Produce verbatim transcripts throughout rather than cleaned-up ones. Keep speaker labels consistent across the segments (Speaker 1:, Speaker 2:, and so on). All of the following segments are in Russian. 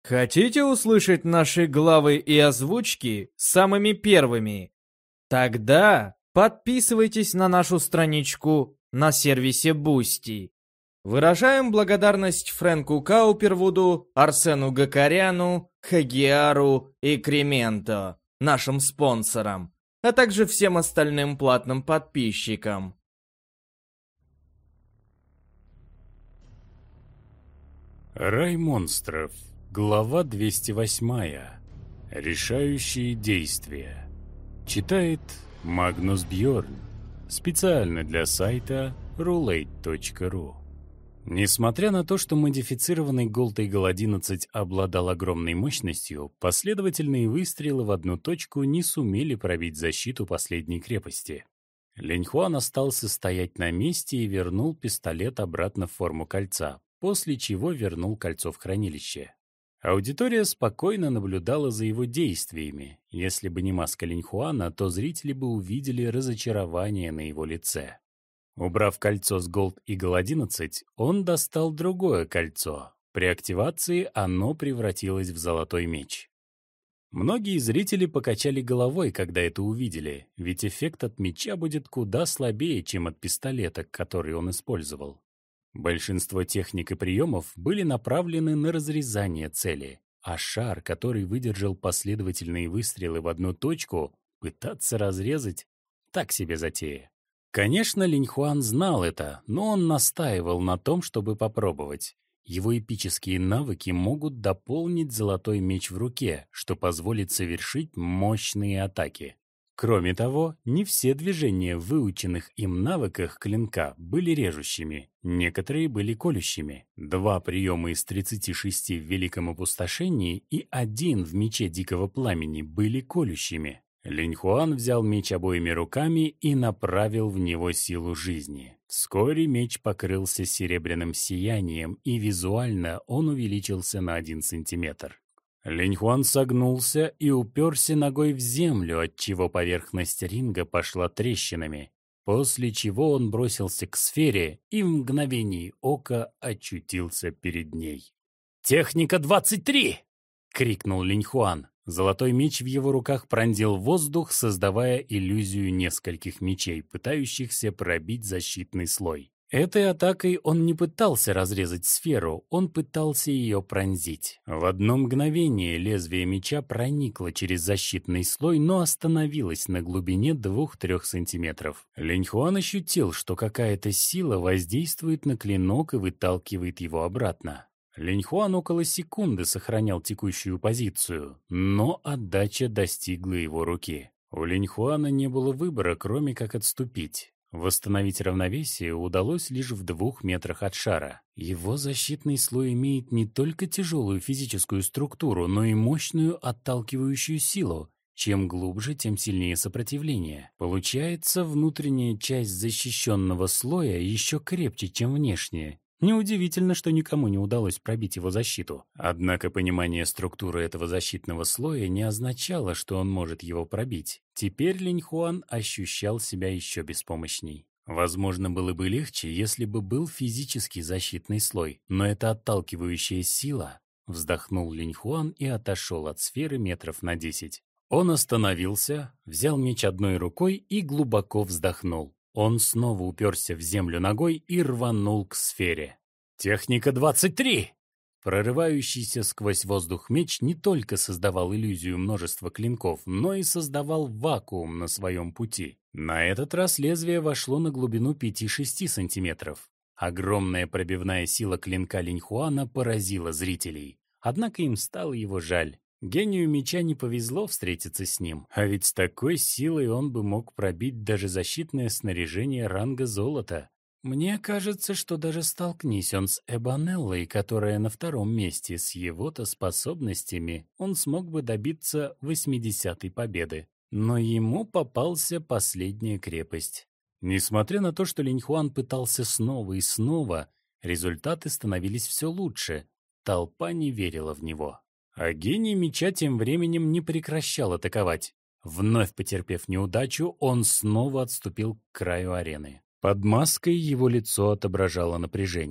Speaker 1: Хотите услышать наши главы и озвучки самыми первыми? Тогда подписывайтесь на нашу страничку на сервисе Boosty. Выражаем благодарность Фрэнку Каупервуду, Арсену Гакаряну, Хагиару и Кременто, нашим спонсорам, а также всем остальным платным подписчикам.
Speaker 2: Рай монстров. Глава двести восемь. Решающие действия. Читает Магнус Бьорн. Специально для сайта рулейт точка ру. Несмотря на то, что модифицированный Gold Eagle одиннадцать обладал огромной мощностью, последовательные выстрелы в одну точку не сумели пробить защиту последней крепости. Линьхуан остался стоять на месте и вернул пистолет обратно в форму кольца, после чего вернул кольцо в хранилище. Аудитория спокойно наблюдала за его действиями. Если бы не маска Линьхуана, то зрители бы увидели разочарование на его лице. Убрав кольцо с Gold Eagle одиннадцать, он достал другое кольцо. При активации оно превратилось в золотой меч. Многие зрители покачали головой, когда это увидели, ведь эффект от меча будет куда слабее, чем от пистолета, который он использовал. Большинство техник и приемов были направлены на разрезание цели, а шар, который выдержал последовательные выстрелы в одну точку, пытаться разрезать — так себе затея. Конечно, Линьхуан знал это, но он настаивал на том, чтобы попробовать. Его эпические навыки могут дополнить золотой меч в руке, что позволит совершить мощные атаки. Кроме того, не все движения в выученных им навыках клинка были режущими, некоторые были колющими. Два приема из тридцати шести в Великом Опустошении и один в Мече Дикого Пламени были колющими. Линьхуан взял меч обоими руками и направил в него силу жизни. Вскоре меч покрылся серебряным сиянием, и визуально он увеличился на один сантиметр. Линьхуан согнулся и уперся ногой в землю, отчего поверхность ринга пошла трещинами, после чего он бросился к сфере и в мгновение ока очутился перед ней. «Техника двадцать три!» — крикнул Линьхуан. Золотой меч в его руках пронзил воздух, создавая иллюзию нескольких мечей, пытающихся пробить защитный слой. Этой атакой он не пытался разрезать сферу, он пытался ее пронзить. В одно мгновение лезвие меча проникло через защитный слой, но остановилось на глубине двух-трех сантиметров. Линьхуан ощутил, что какая-то сила воздействует на клинок и выталкивает его обратно. Линьхуан около секунды сохранял текущую позицию, но отдача достигла его руки. У Линьхуана не было выбора, кроме как отступить. Восстановить равновесие удалось лишь в двух метрах от шара. Его защитный слой имеет не только тяжелую физическую структуру, но и мощную отталкивающую силу. Чем глубже, тем сильнее сопротивление. Получается, внутренняя часть защищенного слоя еще крепче, чем внешняя. Неудивительно, что никому не удалось пробить его защиту. Однако понимание структуры этого защитного слоя не означало, что он может его пробить. Теперь Линьхуан ощущал себя еще беспомощней. Возможно, было бы легче, если бы был физический защитный слой, но это отталкивающая сила. Вздохнул Линьхуан и отошел от сферы метров на десять. Он остановился, взял меч одной рукой и глубоко вздохнул. Он снова уперся в землю ногой и рванул к сфере. «Техника двадцать три!» Прорывающийся сквозь воздух меч не только создавал иллюзию множества клинков, но и создавал вакуум на своем пути. На этот раз лезвие вошло на глубину пяти-шести сантиметров. Огромная пробивная сила клинка Линьхуана поразила зрителей. Однако им стало его жаль. Гению меча не повезло встретиться с ним, а ведь с такой силой он бы мог пробить даже защитное снаряжение ранга золота. Мне кажется, что даже столкнись он с Эбонеллой, которая на втором месте, с его-то способностями, он смог бы добиться восьмидесятой победы. Но ему попался последняя крепость. Несмотря на то, что Линьхуан пытался снова и снова, результаты становились все лучше. Толпа не верила в него. А гений меча тем временем не прекращал атаковать. Вновь потерпев неудачу, он снова отступил к краю арены. Под маской его лицо отображало напряжение.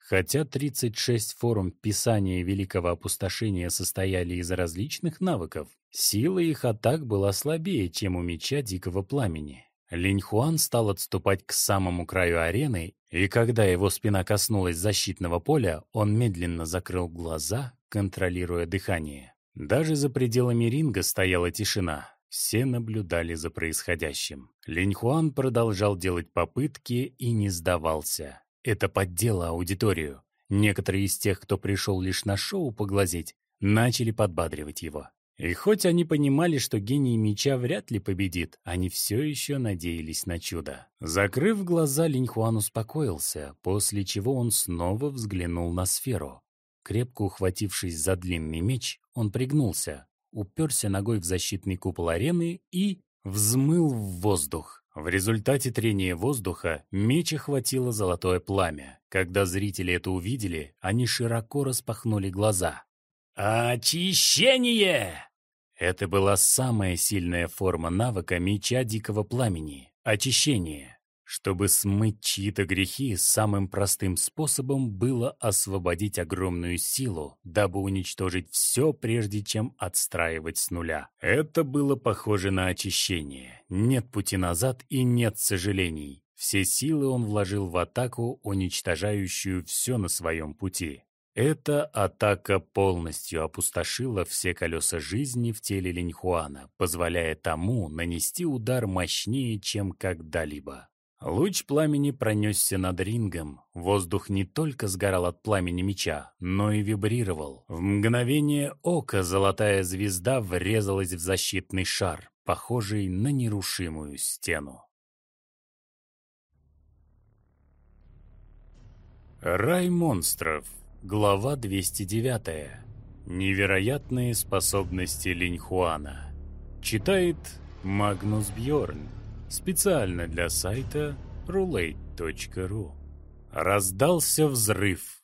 Speaker 2: Хотя тридцать шесть форм Писания Великого Опустошения состояли из различных навыков, сила их атак была слабее, чем у меча Дикого Пламени. Линьхуан стал отступать к самому краю арены, и когда его спина коснулась защитного поля, он медленно закрыл глаза, контролируя дыхание. Даже за пределами ринга стояла тишина. Все наблюдали за происходящим. Линьхуан продолжал делать попытки и не сдавался. Это поддело аудиторию. Некоторые из тех, кто пришел лишь на шоу поглазеть, начали подбадривать его. И хоть они понимали, что гений меча вряд ли победит, они все еще надеялись на чудо. Закрыв глаза, Линьхуан успокоился, после чего он снова взглянул на сферу. Крепко ухватившись за длинный меч, он пригнулся, уперся ногой в защитный купол арены и взмыл в воздух. В результате трения воздуха меч охватило золотое пламя. Когда зрители это увидели, они широко распахнули глаза. Очищение! Это была самая сильная форма навыка меча Дикого Пламени — очищение. Чтобы смыть чьи-то грехи, самым простым способом было освободить огромную силу, дабы уничтожить все, прежде чем отстраивать с нуля. Это было похоже на очищение. Нет пути назад и нет сожалений. Все силы он вложил в атаку, уничтожающую все на своем пути. Эта атака полностью опустошила все колеса жизни в теле Линьхуана, позволяя тому нанести удар мощнее, чем когда-либо. Луч пламени пронесся над рингом. Воздух не только сгорал от пламени меча, но и вибрировал. В мгновение ока золотая звезда врезалась в защитный шар, похожий на нерушимую стену. Рай монстров. Глава двести девятая. Невероятные способности Линьхуана. Читает Магнус Бьорн. Специально для сайта рулейт точка ру. Раздался взрыв.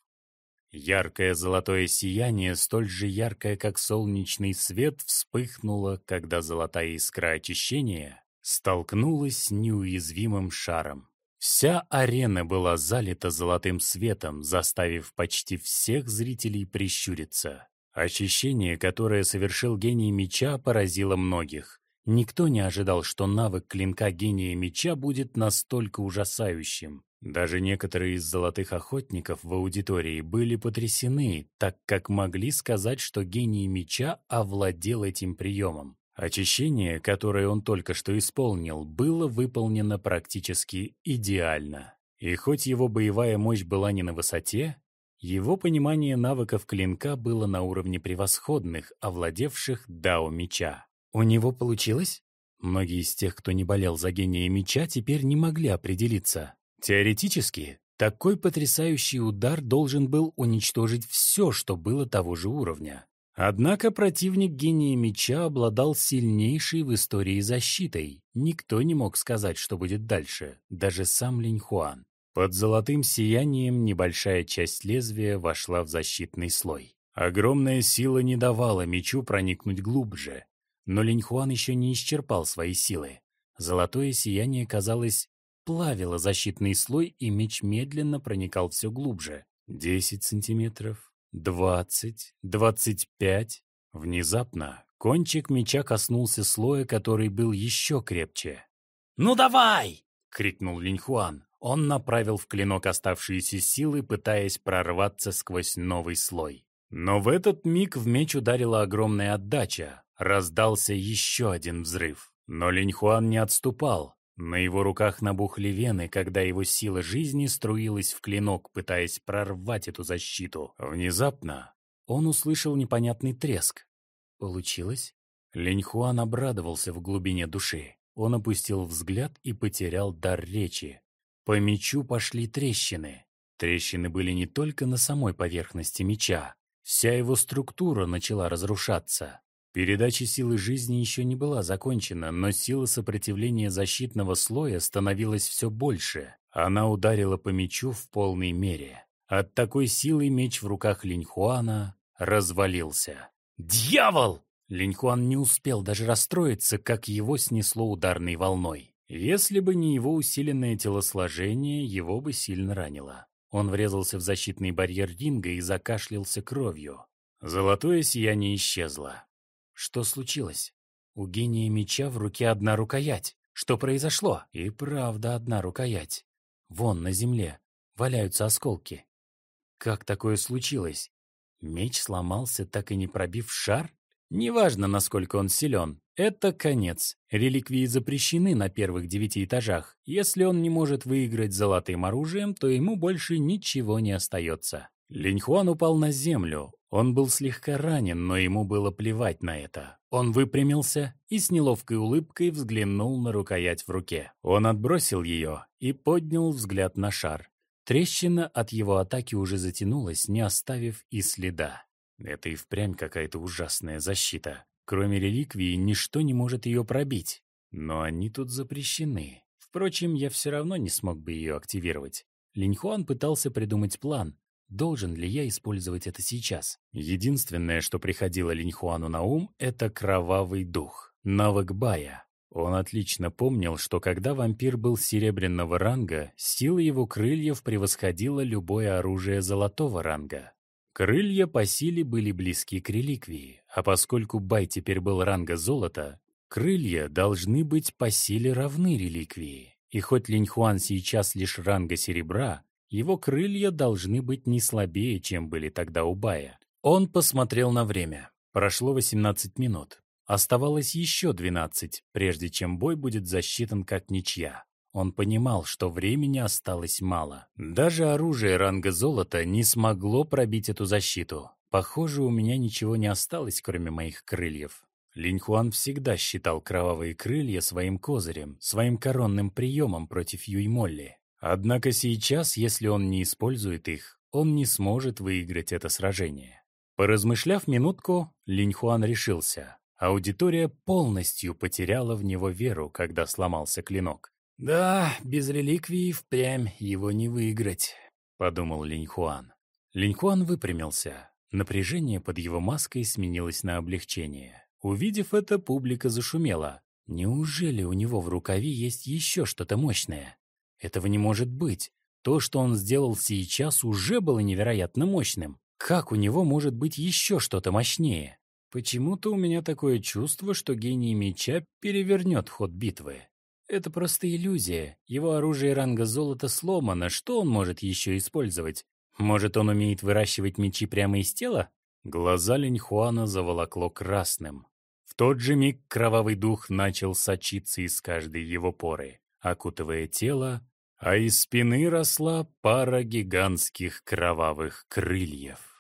Speaker 2: Яркое золотое сияние, столь же яркое, как солнечный свет, вспыхнуло, когда золотая искра очищения столкнулась с неуязвимым шаром. Вся арена была залита золотым светом, заставив почти всех зрителей прищуриться. Очищение, которое совершил гений меча, поразило многих. Никто не ожидал, что навык клинка гения меча будет настолько ужасающим. Даже некоторые из золотых охотников в аудитории были потрясены, так как могли сказать, что гений меча овладел этим приемом. Очищение, которое он только что исполнил, было выполнено практически идеально. И хоть его боевая мощь была не на высоте, его понимание навыков клинка было на уровне превосходных, овладевших дао меча. У него получилось? Многие из тех, кто не болел за гения меча, теперь не могли определиться. Теоретически, такой потрясающий удар должен был уничтожить все, что было того же уровня. Однако противник гения меча обладал сильнейшей в истории защитой. Никто не мог сказать, что будет дальше, даже сам Линьхуан. Под золотым сиянием небольшая часть лезвия вошла в защитный слой. Огромная сила не давала мечу проникнуть глубже, но Линьхуан еще не исчерпал свои силы. Золотое сияние, казалось, плавило защитный слой, и меч медленно проникал все глубже. десять сантиметров. Двадцать, двадцать пять. Внезапно кончик меча коснулся слоя, который был еще крепче. «Ну давай!» — крикнул Линьхуан. Он направил в клинок оставшиеся силы, пытаясь прорваться сквозь новый слой. Но в этот миг в меч ударила огромная отдача. Раздался еще один взрыв. Но Линьхуан не отступал. На его руках набухли вены, когда его сила жизни струилась в клинок, пытаясь прорвать эту защиту. Внезапно он услышал непонятный треск. Получилось? Линьхуан обрадовался в глубине души. Он опустил взгляд и потерял дар речи. По мечу пошли трещины. Трещины были не только на самой поверхности меча. Вся его структура начала разрушаться. Передача силы жизни еще не была закончена, но сила сопротивления защитного слоя становилась все больше. Она ударила по мечу в полной мере. От такой силы меч в руках Линьхуана развалился. «Дьявол!» Линьхуан не успел даже расстроиться, как его снесло ударной волной. Если бы не его усиленное телосложение, его бы сильно ранило. Он врезался в защитный барьер ринга и закашлялся кровью. Золотое сияние исчезло. Что случилось? У гения меча в руке одна рукоять. Что произошло? И правда одна рукоять. Вон на земле валяются осколки. Как такое случилось? Меч сломался, так и не пробив шар? Неважно, насколько он силен. Это конец. Реликвии запрещены на первых девяти этажах. Если он не может выиграть золотым оружием, то ему больше ничего не остается. Линьхуан упал на землю. Он был слегка ранен, но ему было плевать на это. Он выпрямился и с неловкой улыбкой взглянул на рукоять в руке. Он отбросил ее и поднял взгляд на шар. Трещина от его атаки уже затянулась, не оставив и следа. Это и впрямь какая-то ужасная защита. Кроме реликвии, ничто не может ее пробить. Но они тут запрещены. Впрочем, я все равно не смог бы ее активировать. Линьхуан пытался придумать план. Должен ли я использовать это сейчас? Единственное, что приходило Линьхуану на ум, это кровавый дух. Навык Бая. Он отлично помнил, что когда вампир был серебряного ранга, сила его крыльев превосходила любое оружие золотого ранга. Крылья по силе были близки к реликвии, а поскольку Бай теперь был ранга золота, крылья должны быть по силе равны реликвии. И хоть Линьхуан сейчас лишь ранга серебра, его крылья должны быть не слабее, чем были тогда у Бая. Он посмотрел на время. Прошло восемнадцать минут. Оставалось еще двенадцать, прежде чем бой будет засчитан как ничья. Он понимал, что времени осталось мало. Даже оружие ранга золота не смогло пробить эту защиту. Похоже, у меня ничего не осталось, кроме моих крыльев. Линьхуан всегда считал кровавые крылья своим козырем, своим коронным приемом против Юймолли. Однако сейчас, если он не использует их, он не сможет выиграть это сражение. Поразмышляв минутку, Линьхуан решился. Аудитория полностью потеряла в него веру, когда сломался клинок. «Да, без реликвии впрямь его не выиграть», — подумал Линьхуан. Линьхуан выпрямился. Напряжение под его маской сменилось на облегчение. Увидев это, публика зашумела. Неужели у него в рукаве есть еще что-то мощное? Этого не может быть. То, что он сделал сейчас, уже было невероятно мощным. Как у него может быть еще что-то мощнее? Почему-то у меня такое чувство, что гений меча перевернет ход битвы. Это просто иллюзия. Его оружие ранга золота сломано. Что он может еще использовать? Может, он умеет выращивать мечи прямо из тела? Глаза Линьхуана заволокло красным. В тот же миг кровавый дух начал сочиться из каждой его поры, окутывая тело, а из спины росла пара гигантских кровавых крыльев.